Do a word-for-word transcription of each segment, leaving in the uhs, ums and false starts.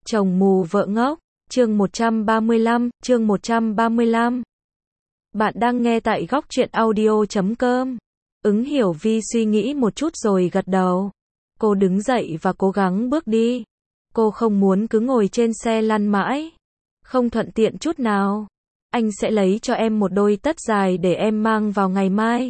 Chồng mù vợ ngốc, chương một trăm ba mươi lăm, chương một trăm ba mươi lăm. Bạn đang nghe tại góc truyện audio chấm com. Ứng Hiểu Vi suy nghĩ một chút rồi gật đầu. Cô đứng dậy và cố gắng bước đi. Cô không muốn cứ ngồi trên xe lăn mãi. Không thuận tiện chút nào. Anh sẽ lấy cho em một đôi tất dài để em mang vào ngày mai.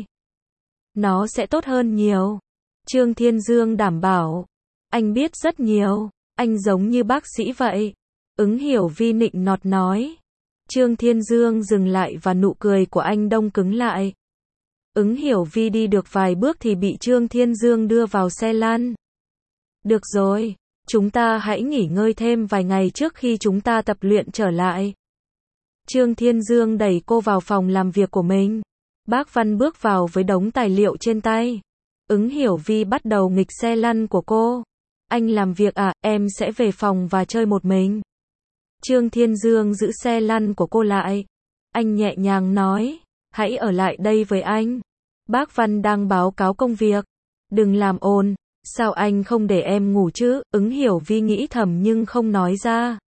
Nó sẽ tốt hơn nhiều. Trương Thiên Dương đảm bảo. Anh biết rất nhiều. Anh giống như bác sĩ vậy. Ứng Hiểu Vi nịnh nọt nói. Trương Thiên Dương dừng lại và nụ cười của anh đông cứng lại. Ứng Hiểu Vi đi được vài bước thì bị Trương Thiên Dương đưa vào xe lăn. Được rồi, chúng ta hãy nghỉ ngơi thêm vài ngày trước khi chúng ta tập luyện trở lại. Trương Thiên Dương đẩy cô vào phòng làm việc của mình. Bác Văn bước vào với đống tài liệu trên tay. Ứng Hiểu Vi bắt đầu nghịch xe lăn của cô. Anh làm việc à, em sẽ về phòng và chơi một mình. Trương Thiên Dương giữ xe lăn của cô lại. Anh nhẹ nhàng nói, hãy ở lại đây với anh. Bác Văn đang báo cáo công việc. Đừng làm ồn, sao anh không để em ngủ chứ? Ứng Hiểu Vi nghĩ thầm nhưng không nói ra.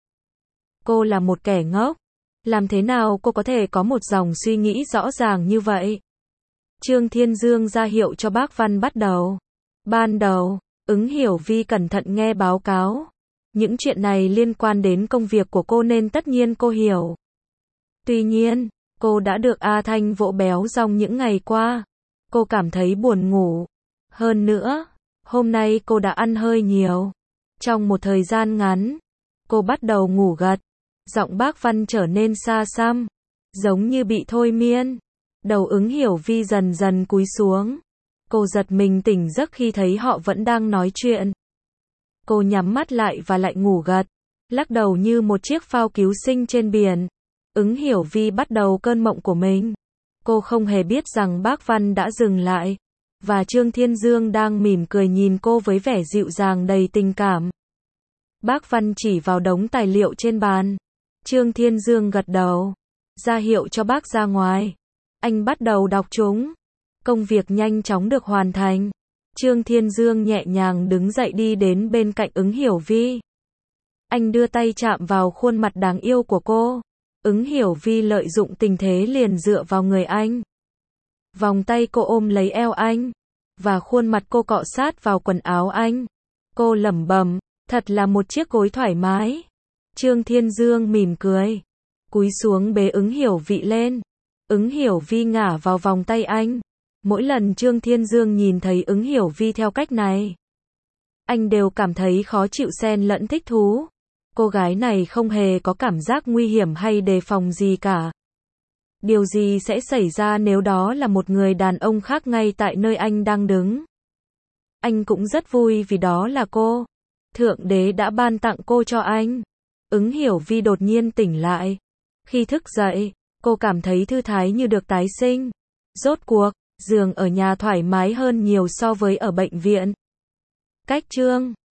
Cô là một kẻ ngốc. Làm thế nào cô có thể có một dòng suy nghĩ rõ ràng như vậy? Trương Thiên Dương ra hiệu cho bác Văn bắt đầu. Ban đầu, Ứng Hiểu Vi cẩn thận nghe báo cáo. Những chuyện này liên quan đến công việc của cô nên tất nhiên cô hiểu. Tuy nhiên, cô đã được A Thanh vỗ béo rong những ngày qua. Cô cảm thấy buồn ngủ. Hơn nữa, hôm nay cô đã ăn hơi nhiều. Trong một thời gian ngắn, cô bắt đầu ngủ gật. Giọng bác Văn trở nên xa xăm, giống như bị thôi miên. Đầu Ứng Hiểu Vi dần dần cúi xuống. Cô giật mình tỉnh giấc khi thấy họ vẫn đang nói chuyện. Cô nhắm mắt lại và lại ngủ gật, lắc đầu như một chiếc phao cứu sinh trên biển. Ứng Hiểu Vi bắt đầu cơn mộng của mình. Cô không hề biết rằng bác Văn đã dừng lại, và Trương Thiên Dương đang mỉm cười nhìn cô với vẻ dịu dàng đầy tình cảm. Bác Văn chỉ vào đống tài liệu trên bàn. Trương Thiên Dương gật đầu, ra hiệu cho bác ra ngoài. Anh bắt đầu đọc chúng. Công việc nhanh chóng được hoàn thành. Trương Thiên Dương nhẹ nhàng đứng dậy đi đến bên cạnh Ứng Hiểu Vi. Anh đưa tay chạm vào khuôn mặt đáng yêu của cô. Ứng Hiểu Vi lợi dụng tình thế liền dựa vào người anh. Vòng tay cô ôm lấy eo anh, và khuôn mặt cô cọ sát vào quần áo anh. Cô lẩm bẩm, thật là một chiếc gối thoải mái. Trương Thiên Dương mỉm cười, cúi xuống bế Ứng Hiểu Vi lên. Ứng Hiểu Vi ngả vào vòng tay anh. Mỗi lần Trương Thiên Dương nhìn thấy Ứng Hiểu Vi theo cách này, anh đều cảm thấy khó chịu xen lẫn thích thú. Cô gái này không hề có cảm giác nguy hiểm hay đề phòng gì cả. Điều gì sẽ xảy ra nếu đó là một người đàn ông khác ngay tại nơi anh đang đứng? Anh cũng rất vui vì đó là cô. Thượng đế đã ban tặng cô cho anh. Ứng Hiểu Vi đột nhiên tỉnh lại. Khi thức dậy, cô cảm thấy thư thái như được tái sinh. Rốt cuộc, giường ở nhà thoải mái hơn nhiều so với ở bệnh viện. Cách Trương